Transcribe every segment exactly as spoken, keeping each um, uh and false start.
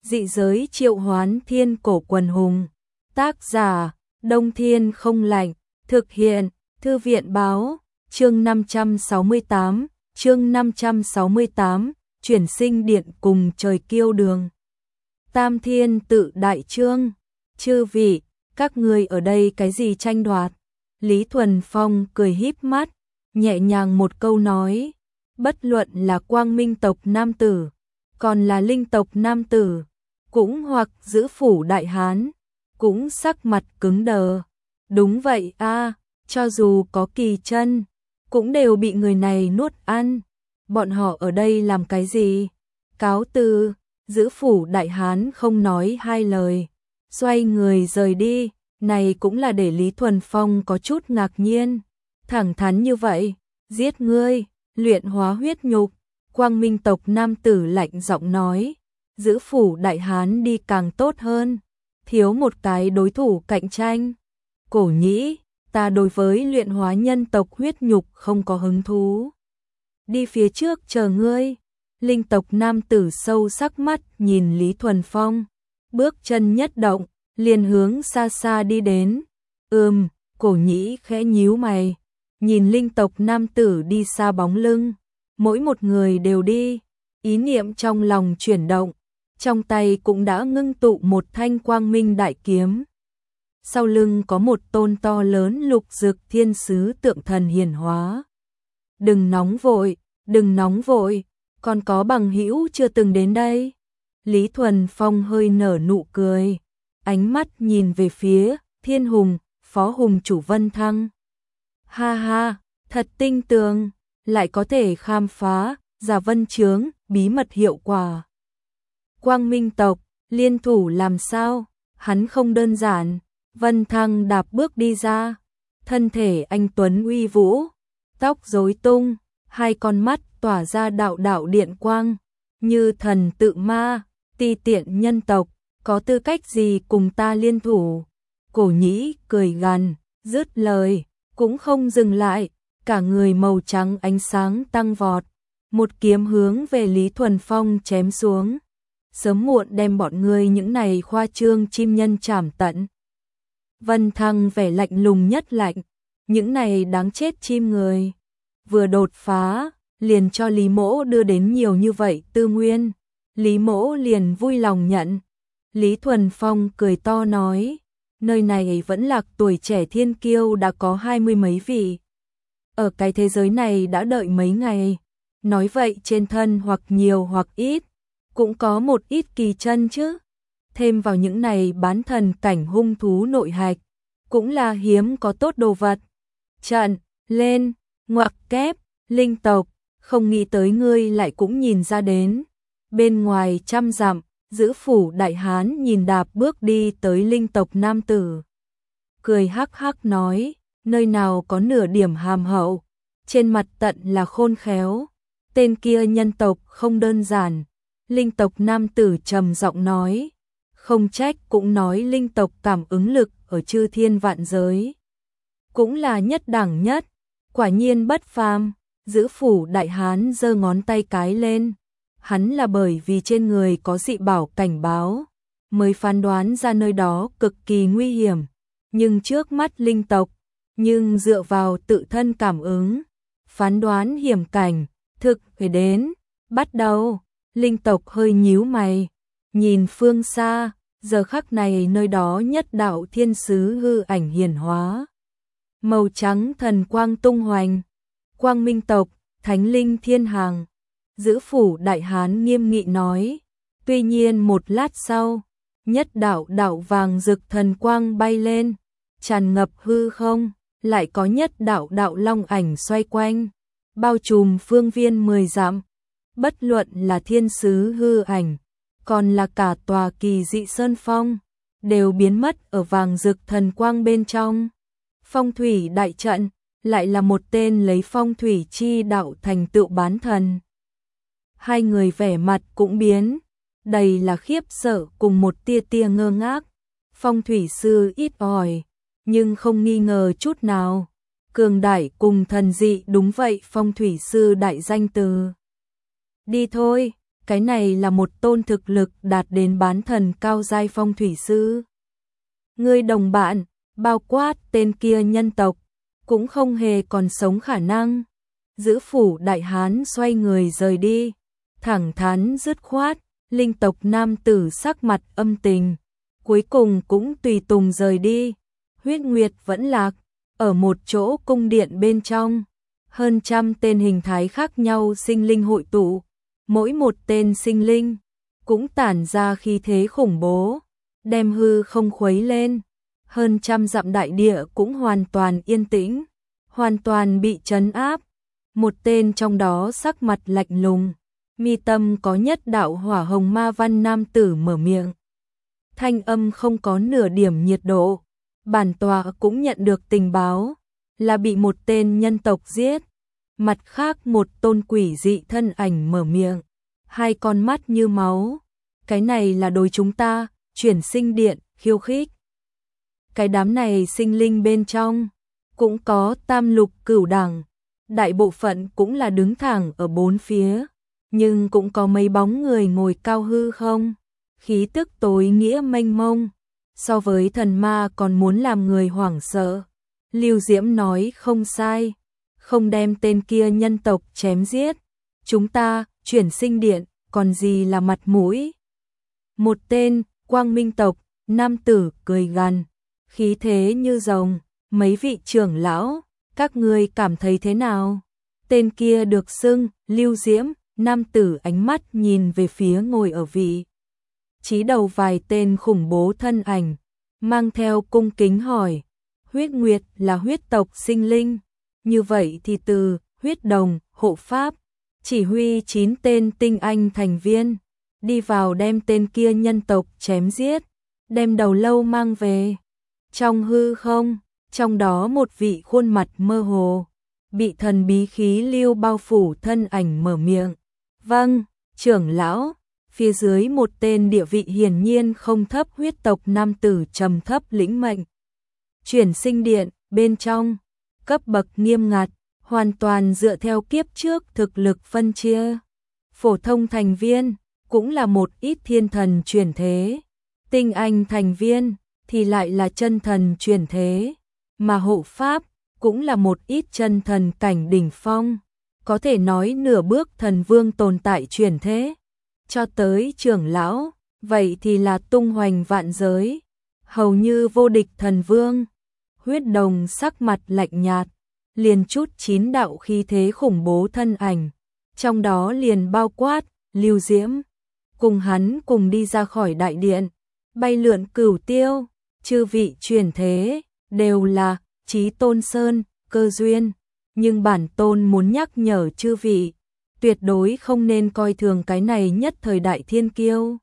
Dị giới triệu hoán thiên cổ quần hùng. Tác giả, Đông Thiên không lạnh. Thực hiện, Thư viện báo, chương năm trăm sáu mươi tám, chương năm trăm sáu mươi tám, chuyển sinh điện cùng trời kiêu đường. Tam Thiên tự đại chương, chư vị, các người ở đây cái gì tranh đoạt? Lý Thuần Phong cười híp mắt, nhẹ nhàng một câu nói, bất luận là Quang Minh tộc nam tử, còn là Linh tộc nam tử, cũng hoặc giữ phủ đại hán, cũng sắc mặt cứng đờ. Đúng vậy a, cho dù có kỳ chân, cũng đều bị người này nuốt ăn. Bọn họ ở đây làm cái gì? Cáo từ, giữ phủ đại hán không nói hai lời, xoay người rời đi. Này cũng là để Lý Thuần Phong có chút ngạc nhiên. Thẳng thắn như vậy, giết ngươi, luyện hóa huyết nhục. Quang Minh tộc nam tử lạnh giọng nói, giữ phủ đại hán đi càng tốt hơn, thiếu một cái đối thủ cạnh tranh. Cổ Nhĩ, ta đối với luyện hóa nhân tộc huyết nhục không có hứng thú. Đi phía trước chờ ngươi. Linh tộc nam tử sâu sắc mắt nhìn Lý Thuần Phong, bước chân nhất động, liền hướng xa xa đi đến. Ừm, Cổ Nhĩ khẽ nhíu mày, nhìn linh tộc nam tử đi xa bóng lưng, mỗi một người đều đi, ý niệm trong lòng chuyển động, trong tay cũng đã ngưng tụ một thanh quang minh đại kiếm. Sau lưng có một tôn to lớn lục dực thiên sứ tượng thần hiển hóa. Đừng nóng vội, đừng nóng vội, còn có bằng hữu chưa từng đến đây. Lý Thuần Phong hơi nở nụ cười, ánh mắt nhìn về phía Thiên Hùng, Phó Hùng chủ Vân Thăng. Ha ha, thật tinh tường, lại có thể khám phá ra vân chướng, bí mật hiệu quả. Quang Minh tộc, liên thủ làm sao? Hắn không đơn giản. Vân Thăng đạp bước đi ra, thân thể anh tuấn uy vũ, tóc rối tung, hai con mắt tỏa ra đạo đạo điện quang, như thần tự ma, ti tiện nhân tộc, có tư cách gì cùng ta liên thủ? Cổ Nhĩ cười gằn, dứt lời, cũng không dừng lại, cả người màu trắng ánh sáng tăng vọt, một kiếm hướng về Lý Thuần Phong chém xuống, sớm muộn đem bọn ngươi những này khoa trương chim nhân chảm tận. Vân Thăng vẻ lạnh lùng nhất lạnh, những này đáng chết chim người, vừa đột phá, liền cho Lý Mỗ đưa đến nhiều như vậy tư nguyên, Lý Mỗ liền vui lòng nhận. Lý Thuần Phong cười to nói, nơi này vẫn là tuổi trẻ thiên kiêu đã có hai mươi mấy vị. Ở cái thế giới này đã đợi mấy ngày, nói vậy trên thân hoặc nhiều hoặc ít, cũng có một ít kỳ chân chứ. Thêm vào những này bán thần cảnh hung thú nội hạch, cũng là hiếm có tốt đồ vật. Trận, lên, ngoặc kép, linh tộc, không nghĩ tới ngươi lại cũng nhìn ra đến. Bên ngoài trăm dặm, giữ phủ đại hán nhìn đạp bước đi tới linh tộc nam tử. Cười hắc hắc nói, nơi nào có nửa điểm hàm hậu, trên mặt tận là khôn khéo. Tên kia nhân tộc không đơn giản. Linh tộc nam tử trầm giọng nói, không trách cũng nói linh tộc cảm ứng lực ở chư thiên vạn giới cũng là nhất đẳng nhất, quả nhiên bất phàm. Giữ phủ đại hán giơ ngón tay cái lên, hắn là bởi vì trên người có dị bảo cảnh báo mới phán đoán ra nơi đó cực kỳ nguy hiểm, nhưng trước mắt linh tộc, nhưng dựa vào tự thân cảm ứng phán đoán hiểm cảnh thực phải đến. Bắt đầu, linh tộc hơi nhíu mày, nhìn phương xa, giờ khắc này nơi đó nhất đạo thiên sứ hư ảnh hiển hóa, màu trắng thần quang tung hoành. Quang Minh tộc, thánh linh thiên hàng. Giữ phủ đại hán nghiêm nghị nói. Tuy nhiên một lát sau, nhất đạo đạo vàng rực thần quang bay lên, tràn ngập hư không, lại có nhất đạo đạo long ảnh xoay quanh, bao trùm phương viên mười dặm. Bất luận là thiên sứ hư ảnh, còn là cả tòa kỳ dị sơn phong, đều biến mất ở vàng rực thần quang bên trong. Phong thủy đại trận, lại là một tên lấy phong thủy chi đạo thành tựu bán thần. Hai người vẻ mặt cũng biến, đầy là khiếp sợ cùng một tia tia ngơ ngác. Phong thủy sư ít ỏi, nhưng không nghi ngờ chút nào. Cường đại cùng thần dị, đúng vậy, phong thủy sư đại danh từ. Đi thôi, cái này là một tôn thực lực đạt đến bán thần cao giai phong thủy sư. Người đồng bạn, bao quát tên kia nhân tộc, cũng không hề còn sống khả năng. Giữ phủ đại hán xoay người rời đi, thẳng thắn dứt khoát, linh tộc nam tử sắc mặt âm tình, cuối cùng cũng tùy tùng rời đi. Huyết Nguyệt vẫn lạc, ở một chỗ cung điện bên trong, hơn trăm tên hình thái khác nhau sinh linh hội tụ, mỗi một tên sinh linh cũng tản ra khí thế khủng bố, đem hư không khuấy lên. Hơn trăm dặm đại địa cũng hoàn toàn yên tĩnh, hoàn toàn bị trấn áp. Một tên trong đó sắc mặt lạnh lùng, mi tâm có nhất đạo hỏa hồng ma văn nam tử mở miệng. Thanh âm không có nửa điểm nhiệt độ, bản tọa cũng nhận được tình báo, là bị một tên nhân tộc giết. Mặt khác một tôn quỷ dị thân ảnh mở miệng, hai con mắt như máu. Cái này là đối chúng ta, chuyển sinh điện, khiêu khích. Cái đám này sinh linh bên trong, cũng có tam lục cửu đẳng, đại bộ phận cũng là đứng thẳng ở bốn phía, nhưng cũng có mấy bóng người ngồi cao hư không, khí tức tối nghĩa mênh mông, so với thần ma còn muốn làm người hoảng sợ. Lưu Diễm nói không sai, không đem tên kia nhân tộc chém giết, chúng ta, chuyển sinh điện, còn gì là mặt mũi. Một tên, Quang Minh tộc, nam tử cười gằn, khí thế như rồng, mấy vị trưởng lão, các ngươi cảm thấy thế nào? Tên kia được xưng, Lưu Diễm, nam tử ánh mắt nhìn về phía ngồi ở vị trí đầu vài tên khủng bố thân ảnh, mang theo cung kính hỏi, Huyết Nguyệt là huyết tộc sinh linh, như vậy thì từ huyết đồng, hộ pháp, chỉ huy chín tên tinh anh thành viên, đi vào đem tên kia nhân tộc chém giết, đem đầu lâu mang về. Trong hư không, trong đó một vị khuôn mặt mơ hồ, bị thần bí khí lưu bao phủ thân ảnh mở miệng. Vâng, trưởng lão. Phía dưới một tên địa vị hiển nhiên không thấp huyết tộc nam tử trầm thấp lĩnh mệnh. Chuyển sinh điện, bên trong, cấp bậc nghiêm ngặt, hoàn toàn dựa theo kiếp trước thực lực phân chia. Phổ thông thành viên, cũng là một ít thiên thần chuyển thế. Tinh anh thành viên, thì lại là chân thần chuyển thế. Mà hộ pháp, cũng là một ít chân thần cảnh đỉnh phong. Có thể nói nửa bước thần vương tồn tại chuyển thế. Cho tới trưởng lão, vậy thì là tung hoành vạn giới, hầu như vô địch thần vương. Huyết đồng sắc mặt lạnh nhạt, liền chút chín đạo khí thế khủng bố thân ảnh, trong đó liền bao quát, Lưu Diễm, cùng hắn cùng đi ra khỏi đại điện, bay lượn cửu tiêu, chư vị chuyển thế, đều là Chí Tôn Sơn, cơ duyên, nhưng bản tôn muốn nhắc nhở chư vị, tuyệt đối không nên coi thường cái này nhất thời đại thiên kiêu.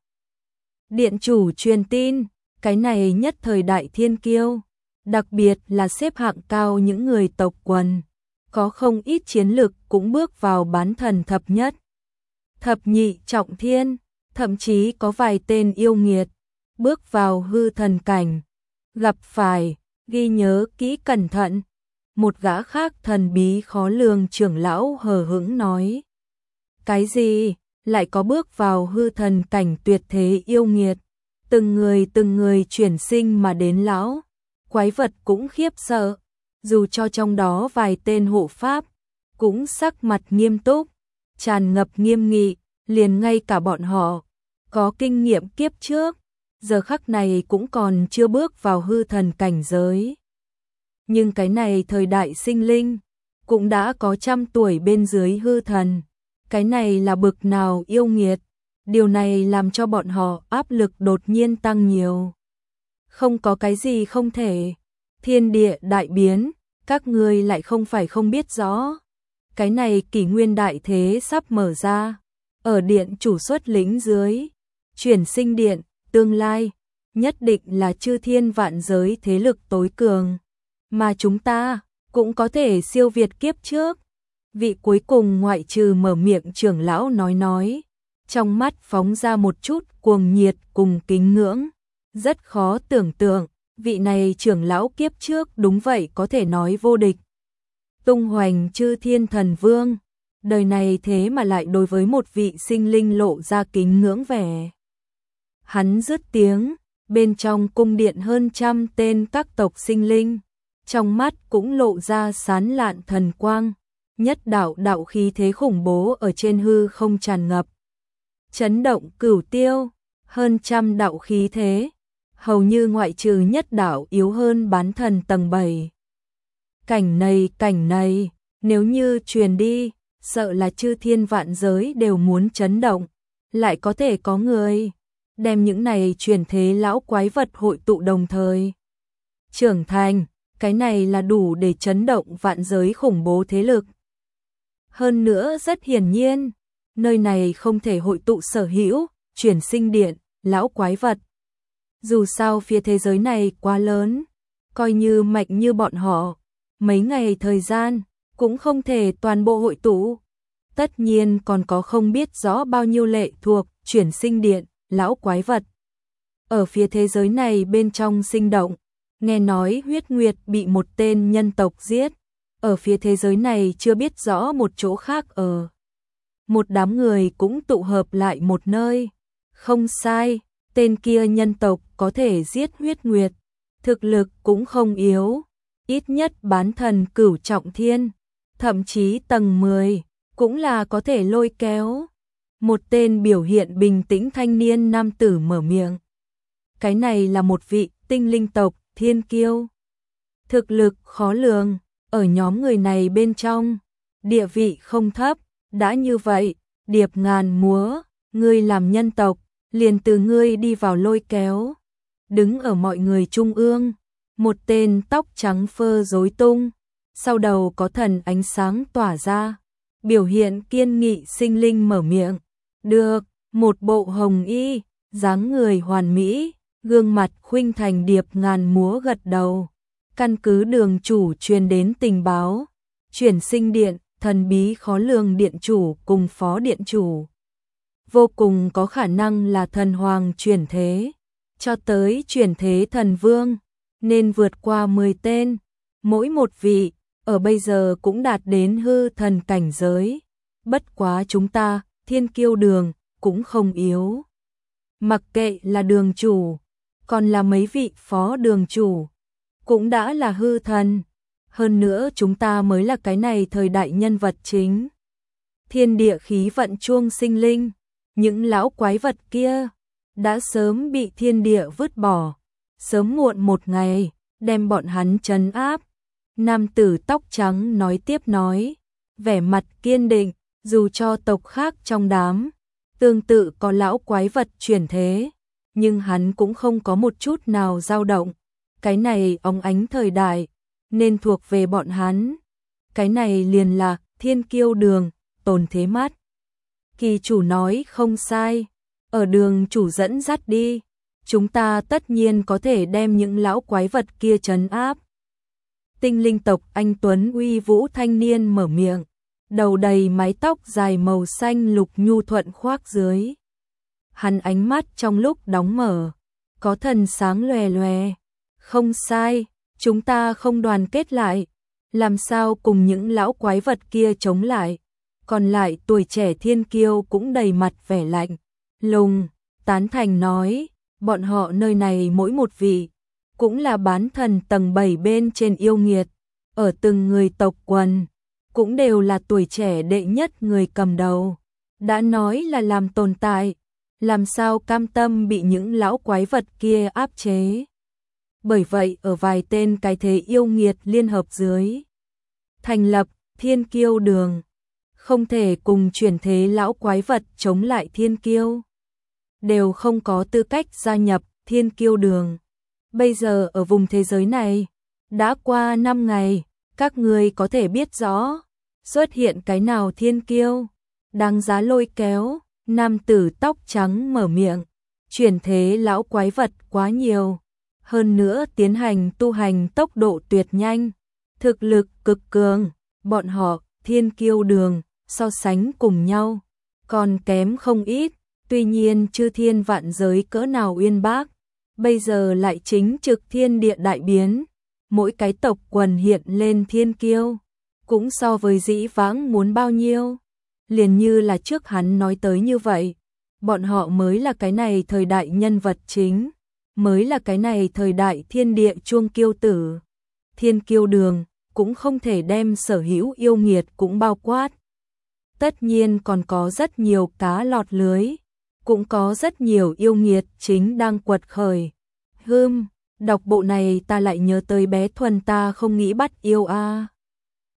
Điện chủ truyền tin, cái này nhất thời đại thiên kiêu, đặc biệt là xếp hạng cao những người tộc quần, có không ít chiến lực cũng bước vào bán thần thập nhất, thập nhị trọng thiên, thậm chí có vài tên yêu nghiệt, bước vào hư thần cảnh, gặp phải, ghi nhớ kỹ cẩn thận. Một gã khác thần bí khó lường trưởng lão hờ hững nói. Cái gì, lại có bước vào hư thần cảnh tuyệt thế yêu nghiệt, từng người từng người chuyển sinh mà đến lão, quái vật cũng khiếp sợ, dù cho trong đó vài tên hộ pháp, cũng sắc mặt nghiêm túc, tràn ngập nghiêm nghị, liền ngay cả bọn họ, có kinh nghiệm kiếp trước, giờ khắc này cũng còn chưa bước vào hư thần cảnh giới. Nhưng cái này thời đại sinh linh, cũng đã có trăm tuổi bên dưới hư thần. Cái này là bực nào yêu nghiệt, điều này làm cho bọn họ áp lực đột nhiên tăng nhiều. Không có cái gì không thể, thiên địa đại biến, các ngươi lại không phải không biết rõ. Cái này kỷ nguyên đại thế sắp mở ra, ở điện chủ xuất lĩnh dưới, chuyển sinh điện, tương lai, nhất định là chư thiên vạn giới thế lực tối cường. Mà chúng ta, cũng có thể siêu việt kiếp trước. Vị cuối cùng ngoại trừ mở miệng trưởng lão nói nói, trong mắt phóng ra một chút cuồng nhiệt cùng kính ngưỡng. Rất khó tưởng tượng, vị này trưởng lão kiếp trước đúng vậy có thể nói vô địch. Tung hoành chư thiên thần vương, đời này thế mà lại đối với một vị sinh linh lộ ra kính ngưỡng vẻ. Hắn dứt tiếng, bên trong cung điện hơn trăm tên các tộc sinh linh, trong mắt cũng lộ ra sán lạn thần quang, nhất đạo đạo khí thế khủng bố ở trên hư không tràn ngập. Chấn động cửu tiêu, hơn trăm đạo khí thế, hầu như ngoại trừ nhất đạo yếu hơn bán thần tầng bảy. Cảnh này, cảnh này, nếu như truyền đi, sợ là chư thiên vạn giới đều muốn chấn động, lại có thể có người đem những này truyền thế lão quái vật hội tụ đồng thời. Trưởng thành, cái này là đủ để chấn động vạn giới khủng bố thế lực. Hơn nữa rất hiển nhiên, nơi này không thể hội tụ sở hữu, chuyển sinh điện, lão quái vật. Dù sao phía thế giới này quá lớn, coi như mạnh như bọn họ, mấy ngày thời gian, cũng không thể toàn bộ hội tụ. Tất nhiên còn có không biết rõ bao nhiêu lệ thuộc, chuyển sinh điện, lão quái vật. Ở phía thế giới này bên trong sinh động, nghe nói huyết nguyệt bị một tên nhân tộc giết. Ở phía thế giới này chưa biết rõ một chỗ khác ở. Một đám người cũng tụ hợp lại một nơi. Không sai, tên kia nhân tộc có thể giết huyết nguyệt. Thực lực cũng không yếu. Ít nhất bán thần cửu trọng thiên. Thậm chí tầng mười, cũng là có thể lôi kéo. Một tên biểu hiện bình tĩnh thanh niên nam tử mở miệng. Cái này là một vị tinh linh tộc, thiên kiêu. Thực lực khó lường, ở nhóm người này bên trong, địa vị không thấp, đã như vậy, điệp ngàn múa, ngươi làm nhân tộc, liền từ ngươi đi vào lôi kéo. Đứng ở mọi người trung ương, một tên tóc trắng phơ rối tung, sau đầu có thần ánh sáng tỏa ra, biểu hiện kiên nghị sinh linh mở miệng. Được, một bộ hồng y, dáng người hoàn mỹ, gương mặt khuynh thành điệp ngàn múa gật đầu. Căn cứ đường chủ truyền đến tình báo, chuyển sinh điện, thần bí khó lường điện chủ cùng phó điện chủ. Vô cùng có khả năng là thần hoàng chuyển thế, cho tới chuyển thế thần vương, nên vượt qua mười tên, mỗi một vị, ở bây giờ cũng đạt đến hư thần cảnh giới. Bất quá chúng ta, thiên kiêu đường, cũng không yếu. Mặc kệ là đường chủ, còn là mấy vị phó đường chủ, cũng đã là hư thần. Hơn nữa chúng ta mới là cái này thời đại nhân vật chính. Thiên địa khí vận chuông sinh linh, những lão quái vật kia, đã sớm bị thiên địa vứt bỏ. Sớm muộn một ngày, đem bọn hắn trấn áp. Nam tử tóc trắng nói tiếp nói, vẻ mặt kiên định, dù cho tộc khác trong đám, tương tự có lão quái vật chuyển thế, nhưng hắn cũng không có một chút nào dao động. Cái này óng ánh thời đại, nên thuộc về bọn hắn. Cái này liền là thiên kiêu đường, tồn thế mát. Kỳ chủ nói không sai, ở đường chủ dẫn dắt đi, chúng ta tất nhiên có thể đem những lão quái vật kia trấn áp. Tinh linh tộc anh tuấn uy vũ thanh niên mở miệng, đầu đầy mái tóc dài màu xanh lục nhu thuận khoác dưới. Hắn ánh mắt trong lúc đóng mở, có thần sáng lòe lòe. Không sai, chúng ta không đoàn kết lại, làm sao cùng những lão quái vật kia chống lại. Còn lại tuổi trẻ thiên kiêu cũng đầy mặt vẻ lạnh lùng, tán thành nói, bọn họ nơi này mỗi một vị, cũng là bán thần tầng bảy bên trên yêu nghiệt, ở từng người tộc quần, cũng đều là tuổi trẻ đệ nhất người cầm đầu. Đã nói là làm tồn tại, làm sao cam tâm bị những lão quái vật kia áp chế. Bởi vậy ở vài tên cái thế yêu nghiệt liên hợp dưới, thành lập thiên kiêu đường, không thể cùng chuyển thế lão quái vật chống lại thiên kiêu, đều không có tư cách gia nhập thiên kiêu đường. Bây giờ ở vùng thế giới này, đã qua năm ngày, các người có thể biết rõ, xuất hiện cái nào thiên kiêu, đáng giá lôi kéo. Nam tử tóc trắng mở miệng, chuyển thế lão quái vật quá nhiều, hơn nữa tiến hành tu hành tốc độ tuyệt nhanh, thực lực cực cường, bọn họ, thiên kiêu đường, so sánh cùng nhau, còn kém không ít. Tuy nhiên chư thiên vạn giới cỡ nào uyên bác, bây giờ lại chính trực thiên địa đại biến, mỗi cái tộc quần hiện lên thiên kiêu, cũng so với dĩ vãng muốn bao nhiêu, liền như là trước hắn nói tới như vậy, bọn họ mới là cái này thời đại nhân vật chính, mới là cái này thời đại thiên địa chuông kiêu tử. Thiên kiêu đường cũng không thể đem sở hữu yêu nghiệt cũng bao quát. Tất nhiên còn có rất nhiều cá lọt lưới, cũng có rất nhiều yêu nghiệt chính đang quật khởi. Hưm, đọc bộ này ta lại nhớ tới bé Thuần ta không nghĩ bắt yêu a.